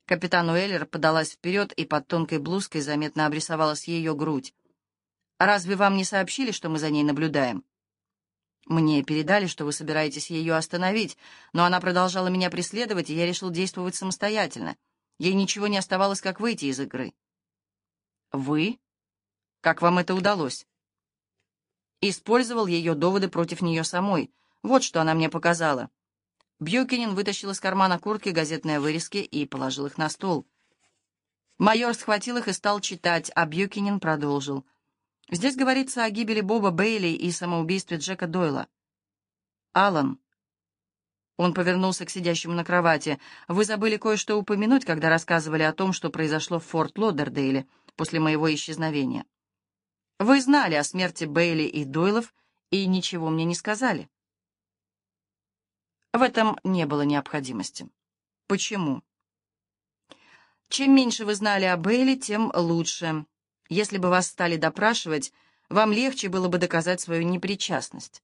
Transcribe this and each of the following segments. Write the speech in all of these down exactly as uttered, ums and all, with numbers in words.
Капитан Уэллер подалась вперед, и под тонкой блузкой заметно обрисовалась ее грудь. «Разве вам не сообщили, что мы за ней наблюдаем?» «Мне передали, что вы собираетесь ее остановить, но она продолжала меня преследовать, и я решил действовать самостоятельно. Ей ничего не оставалось, как выйти из игры». «Вы? Как вам это удалось?» «Использовал ее доводы против нее самой. Вот что она мне показала». Бьюкенен вытащил из кармана куртки газетные вырезки и положил их на стол. Майор схватил их и стал читать, а Бьюкенен продолжил. «Здесь говорится о гибели Боба Бейли и самоубийстве Джека Дойла». «Алан». Он повернулся к сидящему на кровати. «Вы забыли кое-что упомянуть, когда рассказывали о том, что произошло в Форт Лодердейле после моего исчезновения. Вы знали о смерти Бейли и Дойлов и ничего мне не сказали». В этом не было необходимости. Почему? Чем меньше вы знали о Бейли, тем лучше. Если бы вас стали допрашивать, вам легче было бы доказать свою непричастность.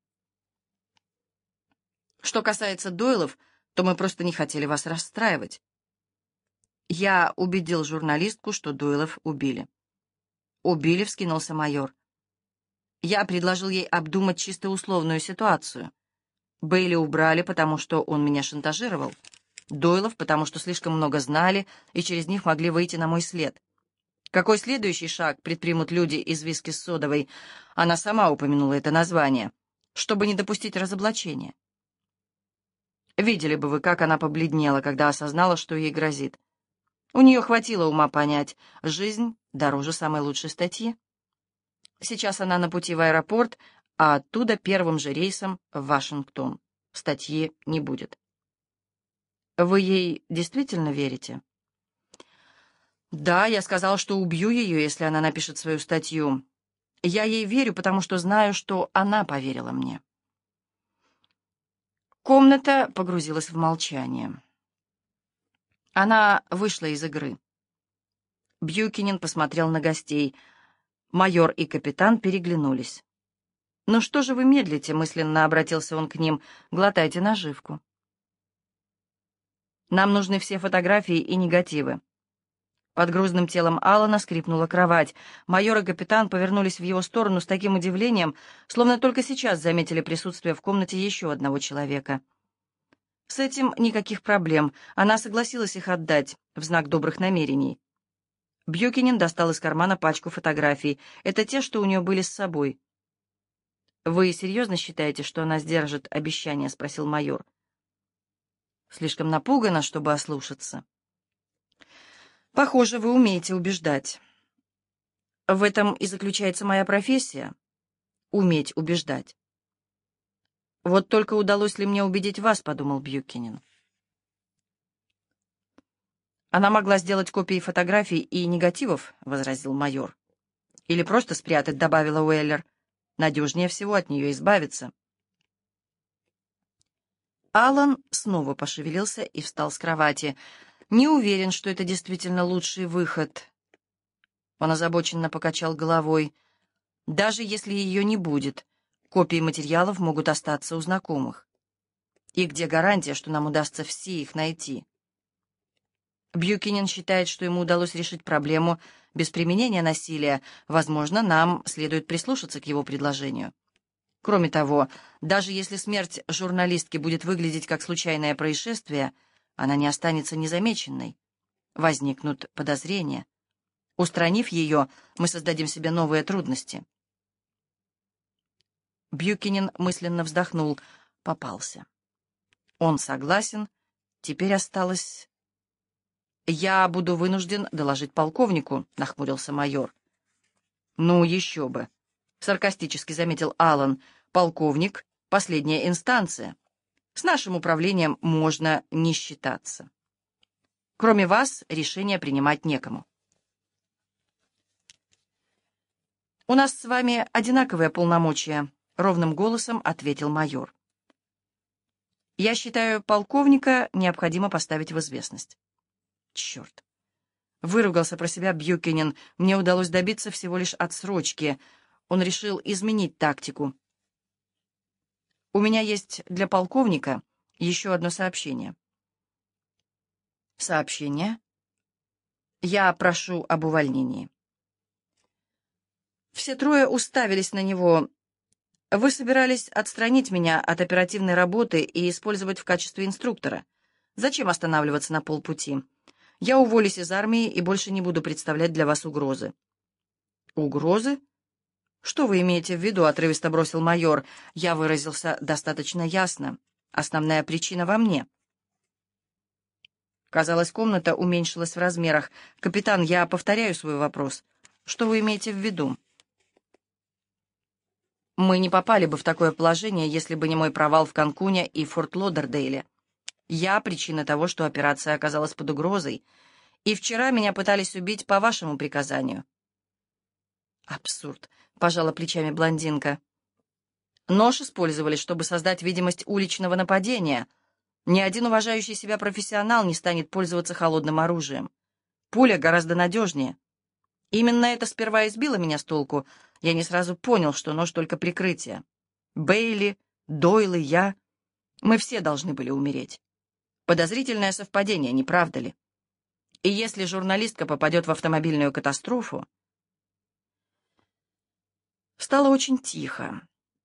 Что касается Дойлов, то мы просто не хотели вас расстраивать. Я убедил журналистку, что Дойлов убили. «Убили?» — вскинулся майор. Я предложил ей обдумать чисто условную ситуацию. Бейли убрали, потому что он меня шантажировал. Дойлов, потому что слишком много знали и через них могли выйти на мой след. Какой следующий шаг предпримут люди из виски с содовой? Она сама упомянула это название, чтобы не допустить разоблачения. Видели бы вы, как она побледнела, когда осознала, что ей грозит. У нее хватило ума понять, жизнь дороже самой лучшей статьи. Сейчас она на пути в аэропорт, а оттуда первым же рейсом в Вашингтон. Статьи не будет. Вы ей действительно верите? Да, я сказал, что убью ее, если она напишет свою статью. Я ей верю, потому что знаю, что она поверила мне. Комната погрузилась в молчание. Она вышла из игры. Бьюкенен посмотрел на гостей. Майор и капитан переглянулись. «Ну что же вы медлите?» — мысленно обратился он к ним. «Глотайте наживку». «Нам нужны все фотографии и негативы». Под грузным телом Алана скрипнула кровать. Майор и капитан повернулись в его сторону с таким удивлением, словно только сейчас заметили присутствие в комнате еще одного человека. С этим никаких проблем. Она согласилась их отдать в знак добрых намерений. Бьюкенен достал из кармана пачку фотографий. Это те, что у нее были с собой. «Вы серьезно считаете, что она сдержит обещание?» — спросил майор. «Слишком напугана, чтобы ослушаться». «Похоже, вы умеете убеждать. В этом и заключается моя профессия — уметь убеждать». «Вот только удалось ли мне убедить вас?» — подумал Бьюкенен. «Она могла сделать копии фотографий и негативов», — возразил майор. «Или просто спрятать», — добавила Уэллер. «Надежнее всего от нее избавиться». Алан снова пошевелился и встал с кровати. «Не уверен, что это действительно лучший выход». Он озабоченно покачал головой. «Даже если ее не будет, копии материалов могут остаться у знакомых. И где гарантия, что нам удастся все их найти?» Бьюкенен считает, что ему удалось решить проблему без применения насилия. Возможно, нам следует прислушаться к его предложению. Кроме того, даже если смерть журналистки будет выглядеть как случайное происшествие, она не останется незамеченной. Возникнут подозрения. Устранив ее, мы создадим себе новые трудности. Бьюкенен мысленно вздохнул. Попался. Он согласен. Теперь осталось... «Я буду вынужден доложить полковнику», — нахмурился майор. «Ну, еще бы», — саркастически заметил Алан. «Полковник — последняя инстанция. С нашим управлением можно не считаться. Кроме вас, решение принимать некому». «У нас с вами одинаковые полномочия», — ровным голосом ответил майор. «Я считаю, полковника необходимо поставить в известность». «Черт!» — выругался про себя Бьюкенен. «Мне удалось добиться всего лишь отсрочки». Он решил изменить тактику. «У меня есть для полковника еще одно сообщение». Сообщение. Я прошу об увольнении. Все трое уставились на него. Вы собирались отстранить меня от оперативной работы и использовать в качестве инструктора. Зачем останавливаться на полпути? Я уволюсь из армии и больше не буду представлять для вас угрозы. Угрозы? Что вы имеете в виду? Отрывисто бросил майор. Я выразился достаточно ясно. Основная причина во мне. Казалось, комната уменьшилась в размерах. «Капитан, я повторяю свой вопрос. Что вы имеете в виду?» «Мы не попали бы в такое положение, если бы не мой провал в Канкуне и Форт-Лодердейле. Я причина того, что операция оказалась под угрозой, и вчера меня пытались убить по вашему приказанию». «Абсурд», — пожала плечами блондинка. «Нож использовали, чтобы создать видимость уличного нападения. Ни один уважающий себя профессионал не станет пользоваться холодным оружием. Пуля гораздо надежнее. Именно это сперва избило меня с толку. Я не сразу понял, что нож только прикрытие. Бейли, Дойл и я. Мы все должны были умереть. Подозрительное совпадение, не правда ли? И если журналистка попадет в автомобильную катастрофу...» Стало очень тихо.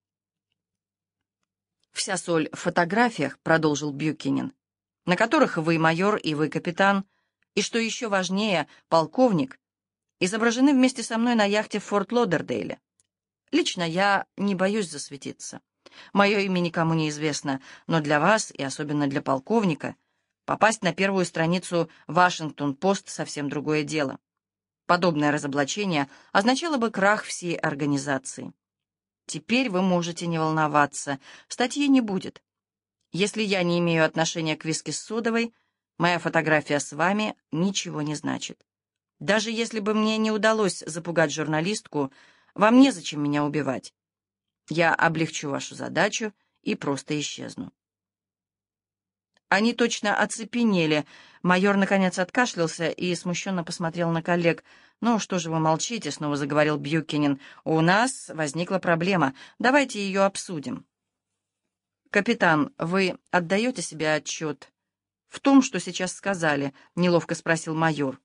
«Вся соль в фотографиях», — продолжил Бьюкинен, «на которых вы, майор, и вы, капитан, и, что еще важнее, полковник, изображены вместе со мной на яхте в Форт-Лодердейле. Лично я не боюсь засветиться. Мое имя никому не известно, но для вас, и особенно для полковника, попасть на первую страницу «Вашингтон-Пост» — совсем другое дело. Подобное разоблачение означало бы крах всей организации. Теперь вы можете не волноваться, статьи не будет. Если я не имею отношения к виски с содовой, моя фотография с вами ничего не значит. Даже если бы мне не удалось запугать журналистку, вам незачем меня убивать. Я облегчу вашу задачу и просто исчезну». Они точно оцепенели. Майор, наконец, откашлялся и смущенно посмотрел на коллег. «Ну, что же вы молчите?» — снова заговорил Бьюкинен. «У нас возникла проблема. Давайте ее обсудим». «Капитан, вы отдаете себе отчет в том, что сейчас сказали?» — неловко спросил майор.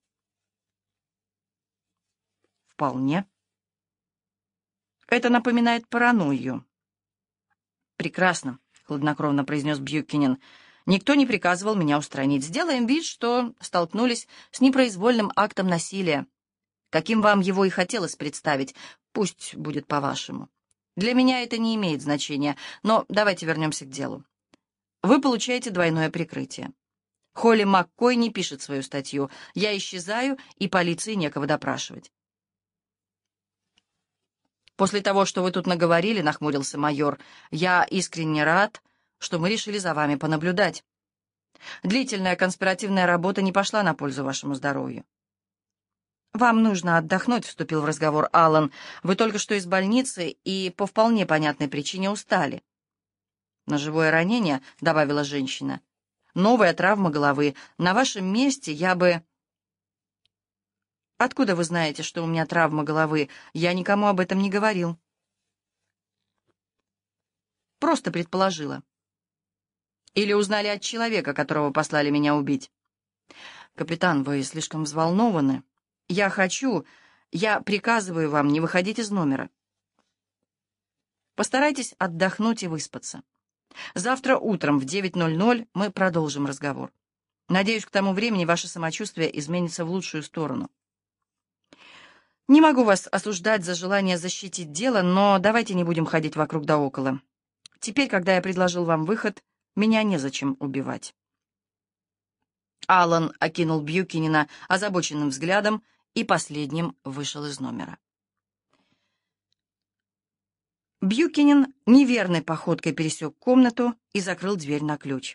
«Вполне. Это напоминает паранойю». «Прекрасно», — хладнокровно произнес Бьюкинен. «Никто не приказывал меня устранить. Сделаем вид, что столкнулись с непроизвольным актом насилия. Каким вам его и хотелось представить, пусть будет по-вашему. Для меня это не имеет значения, но давайте вернемся к делу. Вы получаете двойное прикрытие. Холли Маккой не пишет свою статью. Я исчезаю, и полиции некого допрашивать». «После того, что вы тут наговорили, — нахмурился майор, — я искренне рад, что мы решили за вами понаблюдать. Длительная конспиративная работа не пошла на пользу вашему здоровью». «Вам нужно отдохнуть», — вступил в разговор Аллан. «Вы только что из больницы и по вполне понятной причине устали». «Ножевое ранение», — добавила женщина. «Новая травма головы. На вашем месте я бы...» «Откуда вы знаете, что у меня травма головы? Я никому об этом не говорил». «Просто предположила». «Или узнали от человека, которого послали меня убить?» «Капитан, вы слишком взволнованы. Я хочу, я приказываю вам не выходить из номера. Постарайтесь отдохнуть и выспаться. Завтра утром в девять ноль ноль мы продолжим разговор. Надеюсь, к тому времени ваше самочувствие изменится в лучшую сторону. Не могу вас осуждать за желание защитить дело, но давайте не будем ходить вокруг да около. Теперь, когда я предложил вам выход, меня незачем убивать». Аллан окинул Бьюкинена озабоченным взглядом и последним вышел из номера. Бьюкинен неверной походкой пересек комнату и закрыл дверь на ключ.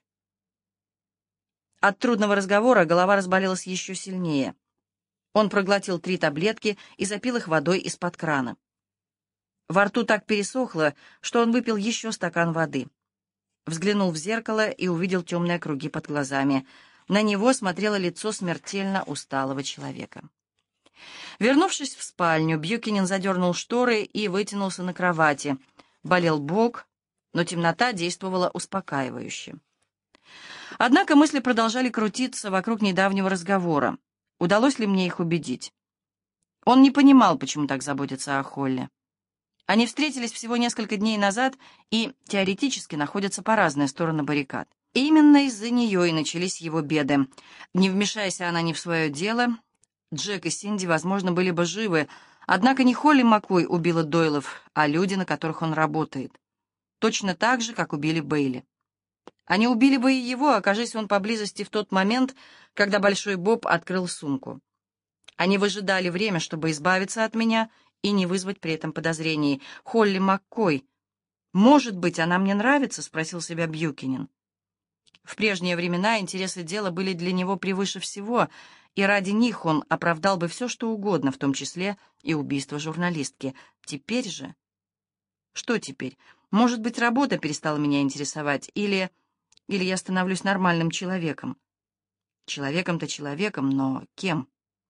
От трудного разговора голова разболелась еще сильнее. Он проглотил три таблетки и запил их водой из-под крана. Во рту так пересохло, что он выпил еще стакан воды. Взглянул в зеркало и увидел темные круги под глазами. На него смотрело лицо смертельно усталого человека. Вернувшись в спальню, Бьюкинен задернул шторы и вытянулся на кровати. Болел бок, но темнота действовала успокаивающе. Однако мысли продолжали крутиться вокруг недавнего разговора. Удалось ли мне их убедить? Он не понимал, почему так заботятся о Холле. Они встретились всего несколько дней назад и теоретически находятся по разные стороны баррикад. И именно из-за нее и начались его беды. Не вмешайся она не в свое дело, Джек и Синди, возможно, были бы живы, однако не Холли Маккой убила Дойлов, а люди, на которых он работает. Точно так же, как убили Бейли. Они убили бы и его, окажись он поблизости в тот момент, когда Большой Боб открыл сумку. Они выжидали время, чтобы избавиться от меня и не вызвать при этом подозрений. «Холли Маккой. Может быть, она мне нравится?» — спросил себя Бьюкинен. В прежние времена интересы дела были для него превыше всего, и ради них он оправдал бы все, что угодно, в том числе и убийство журналистки. Теперь же... Что теперь? Может быть, работа перестала меня интересовать, или... или я становлюсь нормальным человеком. Человеком-то человеком, но кем?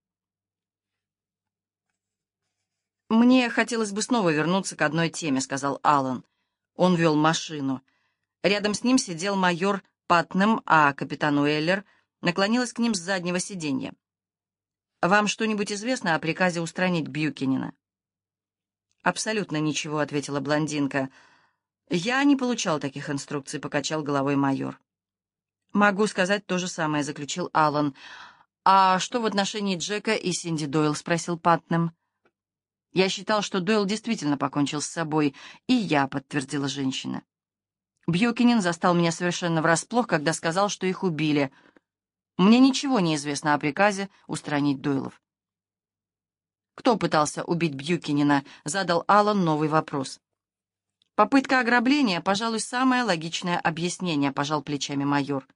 «Мне хотелось бы снова вернуться к одной теме», — сказал Аллан. Он вел машину. Рядом с ним сидел майор Патнем, а капитан Уэллер наклонилась к ним с заднего сиденья. «Вам что-нибудь известно о приказе устранить Бьюкинена?» «Абсолютно ничего», — ответила блондинка. «Я не получал таких инструкций», — покачал головой майор. «Могу сказать то же самое», — заключил Аллан. «А что в отношении Джека и Синди Дойл?» — спросил Патнем. «Я считал, что Дойл действительно покончил с собой, и я», — подтвердила женщина. «Бьюкинен застал меня совершенно врасплох, когда сказал, что их убили. Мне ничего не известно о приказе устранить Дойлов». «Кто пытался убить Бьюкинена?» — задал Аллан новый вопрос. «Попытка ограбления, пожалуй, самое логичное объяснение», — пожал плечами майор.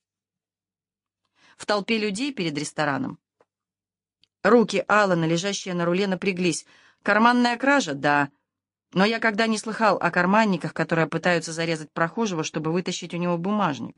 В толпе людей перед рестораном. Руки Аллана, лежащие на руле, напряглись. «Карманная кража? Да. Но я когда не слыхал о карманниках, которые пытаются зарезать прохожего, чтобы вытащить у него бумажник.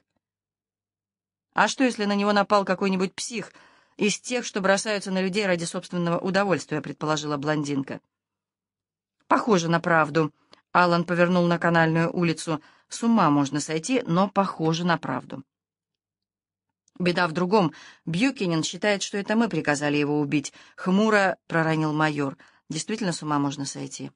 А что, если на него напал какой-нибудь псих из тех, что бросаются на людей ради собственного удовольствия?» — предположила блондинка. «Похоже на правду». Аллан повернул на Канальную улицу. «С ума можно сойти, но похоже на правду». «Беда в другом. Бьюкинен считает, что это мы приказали его убить», — хмуро проронил майор. «Действительно, с ума можно сойти».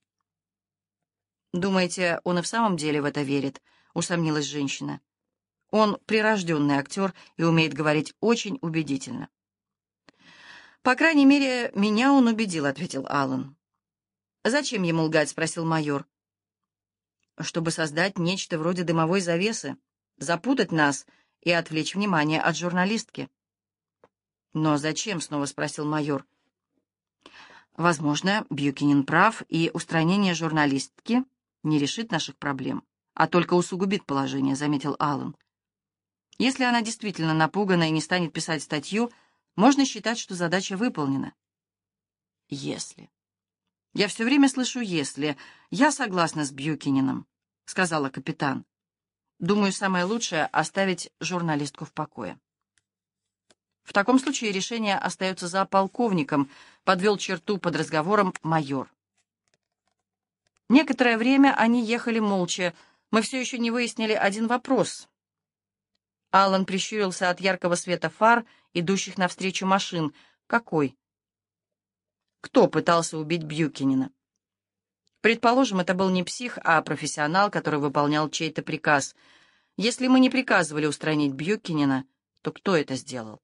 «Думаете, он и в самом деле в это верит?» — усомнилась женщина. «Он прирожденный актер и умеет говорить очень убедительно». «По крайней мере, меня он убедил», — ответил Аллан. «Зачем ему лгать?» — спросил майор. «Чтобы создать нечто вроде дымовой завесы, запутать нас и отвлечь внимание от журналистки». «Но зачем?» — снова спросил майор. «Возможно, Бьюкинен прав, и устранение журналистки не решит наших проблем, а только усугубит положение», — заметил Аллан. «Если она действительно напугана и не станет писать статью, можно считать, что задача выполнена». «Если». «Я все время слышу «если». Я согласна с Бьюкиненом», — сказала капитан. «Думаю, самое лучшее — оставить журналистку в покое». «В таком случае решение остается за полковником», — подвел черту под разговором майор. Некоторое время они ехали молча. Мы все еще не выяснили один вопрос. Аллан прищурился от яркого света фар, идущих навстречу машин. «Какой?» «Кто пытался убить Бьюкинена?» «Предположим, это был не псих, а профессионал, который выполнял чей-то приказ. Если мы не приказывали устранить Бьюкинена, то кто это сделал?»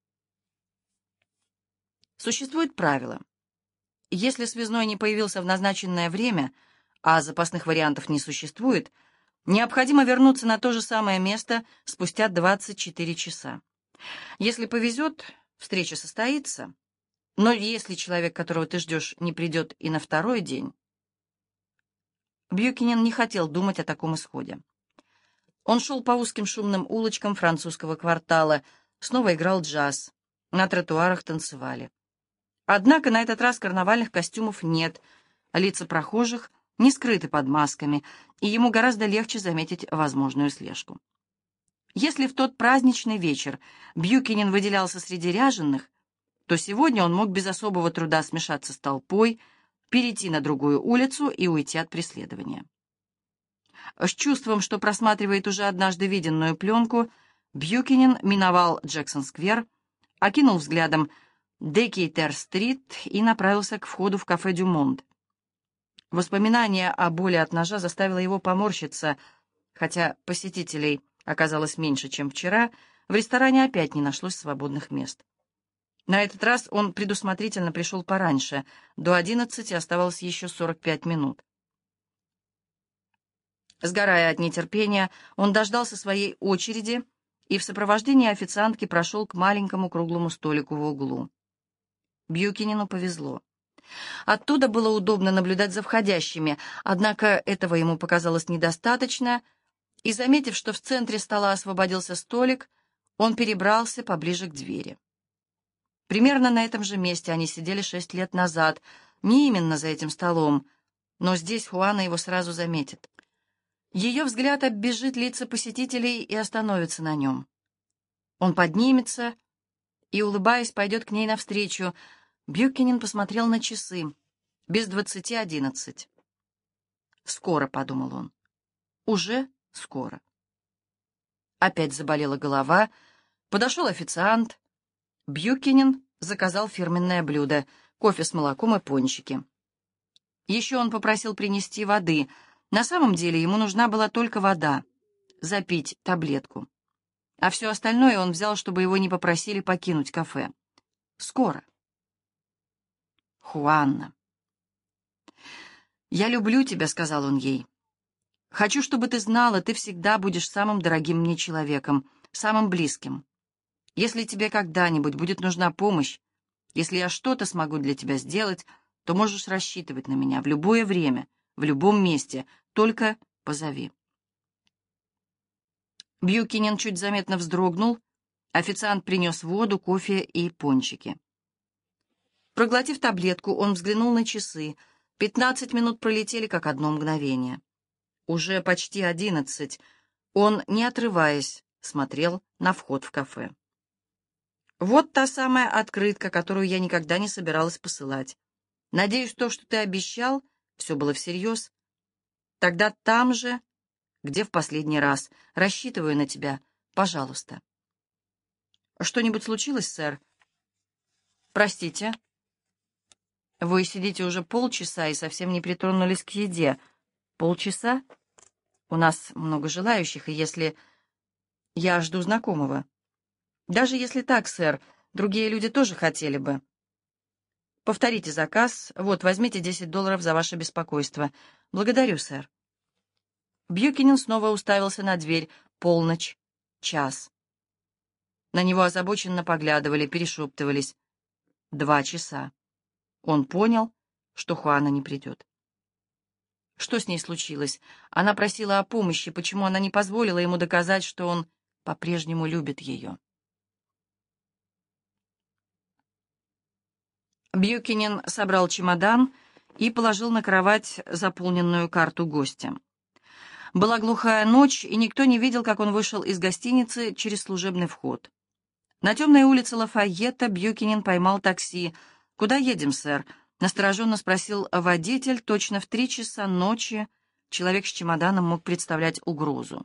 Существует правило. Если связной не появился в назначенное время, а запасных вариантов не существует, необходимо вернуться на то же самое место спустя двадцать четыре часа. Если повезет, встреча состоится, но если человек, которого ты ждешь, не придет и на второй день... Бьюкинен не хотел думать о таком исходе. Он шел по узким шумным улочкам французского квартала, снова играл джаз, на тротуарах танцевали. Однако на этот раз карнавальных костюмов нет, лица прохожих не скрыты под масками, и ему гораздо легче заметить возможную слежку. Если в тот праздничный вечер Бьюкинен выделялся среди ряженых, то сегодня он мог без особого труда смешаться с толпой, перейти на другую улицу и уйти от преследования. С чувством, что просматривает уже однажды виденную пленку, Бьюкенен миновал Джексон-сквер, окинул взглядом Декейтер-стрит и направился к входу в кафе «Дюмонт». Воспоминание о боли от ножа заставило его поморщиться, хотя посетителей оказалось меньше, чем вчера, в ресторане опять не нашлось свободных мест. На этот раз он предусмотрительно пришел пораньше, до одиннадцати оставалось еще сорок пять минут. Сгорая от нетерпения, он дождался своей очереди и в сопровождении официантки прошел к маленькому круглому столику в углу. Бьюкенену повезло. Оттуда было удобно наблюдать за входящими, однако этого ему показалось недостаточно, и, заметив, что в центре стола освободился столик, он перебрался поближе к двери. Примерно на этом же месте они сидели шесть лет назад, не именно за этим столом, но здесь Хуана его сразу заметит. Ее взгляд оббежит лица посетителей и остановится на нем. Он поднимется и, улыбаясь, пойдет к ней навстречу. Бьюкенен посмотрел на часы. Без двадцати одиннадцать. «Скоро», — подумал он. «Уже скоро». Опять заболела голова. Подошел официант. Бьюкенен заказал фирменное блюдо — кофе с молоком и пончики. Еще он попросил принести воды. На самом деле ему нужна была только вода, запить таблетку. А все остальное он взял, чтобы его не попросили покинуть кафе. Скоро. «Хуанна, я люблю тебя», — сказал он ей. «Хочу, чтобы ты знала, ты всегда будешь самым дорогим мне человеком, самым близким. Если тебе когда-нибудь будет нужна помощь, если я что-то смогу для тебя сделать, то можешь рассчитывать на меня в любое время, в любом месте, только позови». Бьюкенен чуть заметно вздрогнул. Официант принес воду, кофе и пончики. Проглотив таблетку, он взглянул на часы. Пятнадцать минут пролетели, как одно мгновение. Уже почти одиннадцать. Он, не отрываясь, смотрел на вход в кафе. «Вот та самая открытка, которую я никогда не собиралась посылать. Надеюсь, то, что ты обещал, все было всерьез. Тогда там же, где в последний раз. Рассчитываю на тебя. Пожалуйста». «Что-нибудь случилось, сэр?» «Простите. Вы сидите уже полчаса и совсем не притронулись к еде. Полчаса? У нас много желающих, и если... Я жду знакомого. Даже если так, сэр, другие люди тоже хотели бы. Повторите заказ. Вот, возьмите десять долларов за ваше беспокойство. Благодарю, сэр». Бьюкенен снова уставился на дверь. Полночь. Час. На него озабоченно поглядывали, перешептывались. Два часа. Он понял, что Хуана не придет. Что с ней случилось? Она просила о помощи. Почему она не позволила ему доказать, что он по-прежнему любит ее? Бьюкенен собрал чемодан и положил на кровать заполненную карту гостя. Была глухая ночь, и никто не видел, как он вышел из гостиницы через служебный вход. На темной улице Лафайетта Бьюкенен поймал такси. «Куда едем, сэр?» — настороженно спросил водитель. Точно в три часа ночи человек с чемоданом мог представлять угрозу.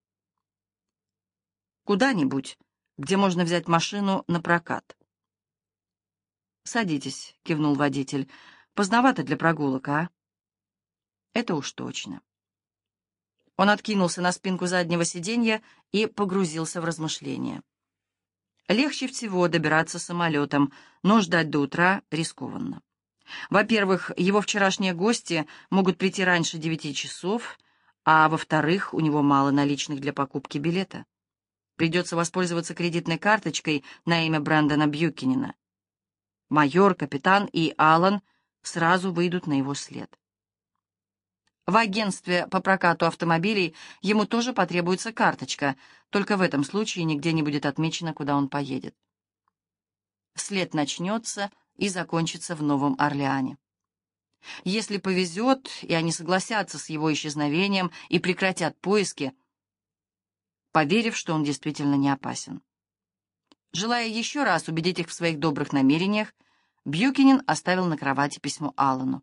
«Куда-нибудь, где можно взять машину на прокат». «Садитесь», — кивнул водитель. «Поздновато для прогулок, а?» «Это уж точно». Он откинулся на спинку заднего сиденья и погрузился в размышления. Легче всего добираться самолетом, но ждать до утра рискованно. Во-первых, его вчерашние гости могут прийти раньше девяти часов, а во-вторых, у него мало наличных для покупки билета. Придется воспользоваться кредитной карточкой на имя Брэндона Бьюкенена. Майор, капитан и Аллан сразу выйдут на его след. В агентстве по прокату автомобилей ему тоже потребуется карточка, только в этом случае нигде не будет отмечено, куда он поедет. След начнется и закончится в Новом Орлеане. Если повезет, и они согласятся с его исчезновением и прекратят поиски, поверив, что он действительно не опасен. Желая еще раз убедить их в своих добрых намерениях, Бьюкенен оставил на кровати письмо Аллану.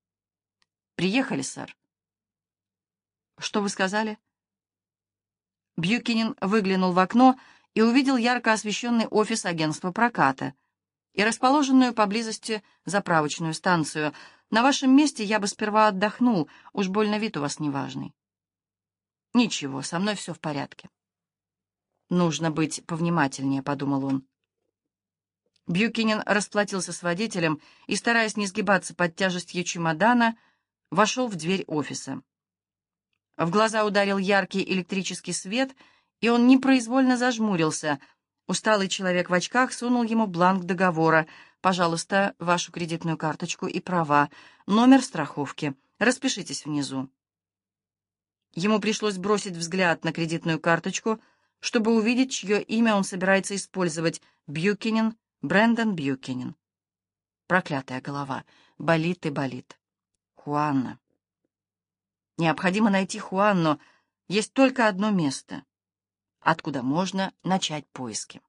«Приехали, сэр». «Что вы сказали?» Бьюкинен выглянул в окно и увидел ярко освещенный офис агентства проката и расположенную поблизости заправочную станцию. «На вашем месте я бы сперва отдохнул, уж больно вид у вас неважный». «Ничего, со мной все в порядке». «Нужно быть повнимательнее», — подумал он. Бьюкинен расплатился с водителем и, стараясь не сгибаться под тяжестью чемодана, вошел в дверь офиса. В глаза ударил яркий электрический свет, и он непроизвольно зажмурился. Усталый человек в очках сунул ему бланк договора. «Пожалуйста, вашу кредитную карточку и права, номер страховки. Распишитесь внизу». Ему пришлось бросить взгляд на кредитную карточку, чтобы увидеть, чье имя он собирается использовать. Бьюкинен, Брэндон Бьюкинен. Проклятая голова. Болит и болит. Хуанна. Необходимо найти Хуанну. Есть только одно место, откуда можно начать поиски.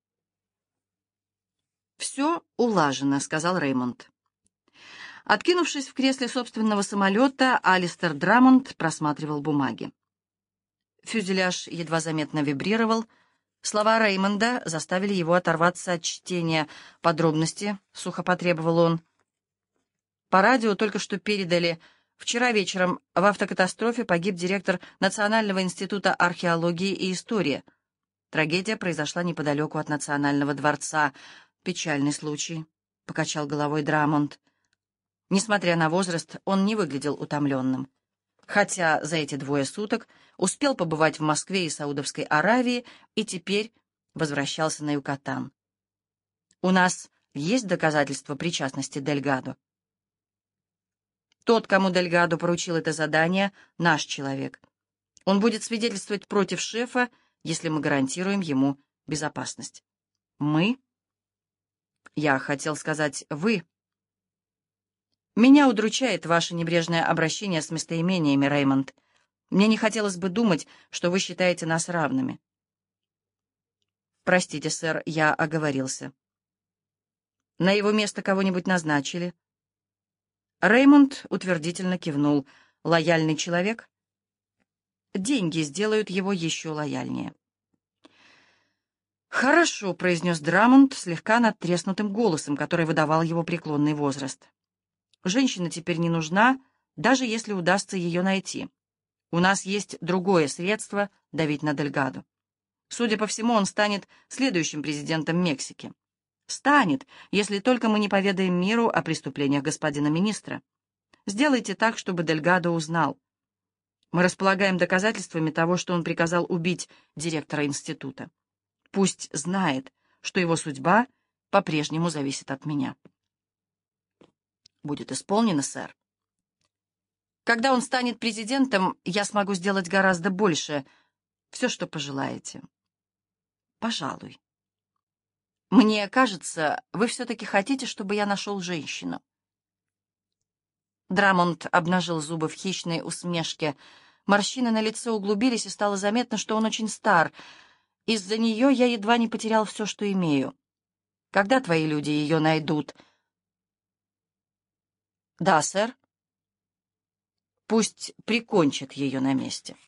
«Все улажено», — сказал Реймонд. Откинувшись в кресле собственного самолета, Алистер Драмонд просматривал бумаги. Фюзеляж едва заметно вибрировал. Слова Реймонда заставили его оторваться от чтения. «Подробности», — сухо потребовал он. По радио только что передали: вчера вечером в автокатастрофе погиб директор Национального института археологии и истории. Трагедия произошла неподалеку от Национального дворца. «Печальный случай», — покачал головой Драмонд. Несмотря на возраст, он не выглядел утомленным. Хотя за эти двое суток успел побывать в Москве и Саудовской Аравии и теперь возвращался на Юкатан. «У нас есть доказательства причастности Дельгадо?» «Тот, кому Дельгадо поручил это задание, наш человек. Он будет свидетельствовать против шефа, если мы гарантируем ему безопасность». «Мы?» «Я хотел сказать «вы». Меня удручает ваше небрежное обращение с местоимениями, Реймонд. Мне не хотелось бы думать, что вы считаете нас равными». «Простите, сэр, я оговорился». «На его место кого-нибудь назначили?» Реймонд утвердительно кивнул. «Лояльный человек?» «Деньги сделают его еще лояльнее». «Хорошо», — произнес Драмонд слегка надтреснутым голосом, который выдавал его преклонный возраст. «Женщина теперь не нужна, даже если удастся ее найти. У нас есть другое средство давить на Дельгадо. Судя по всему, он станет следующим президентом Мексики. Станет, если только мы не поведаем миру о преступлениях господина министра. Сделайте так, чтобы Дельгадо узнал. Мы располагаем доказательствами того, что он приказал убить директора института. Пусть знает, что его судьба по-прежнему зависит от меня». «Будет исполнено, сэр. Когда он станет президентом, я смогу сделать гораздо больше. Все, что пожелаете». «Пожалуй. Мне кажется, вы все-таки хотите, чтобы я нашел женщину». Драмонд обнажил зубы в хищной усмешке. Морщины на лице углубились, и стало заметно, что он очень стар. «Из-за нее я едва не потерял все, что имею. Когда твои люди ее найдут?» «Да, сэр. Пусть прикончат ее на месте».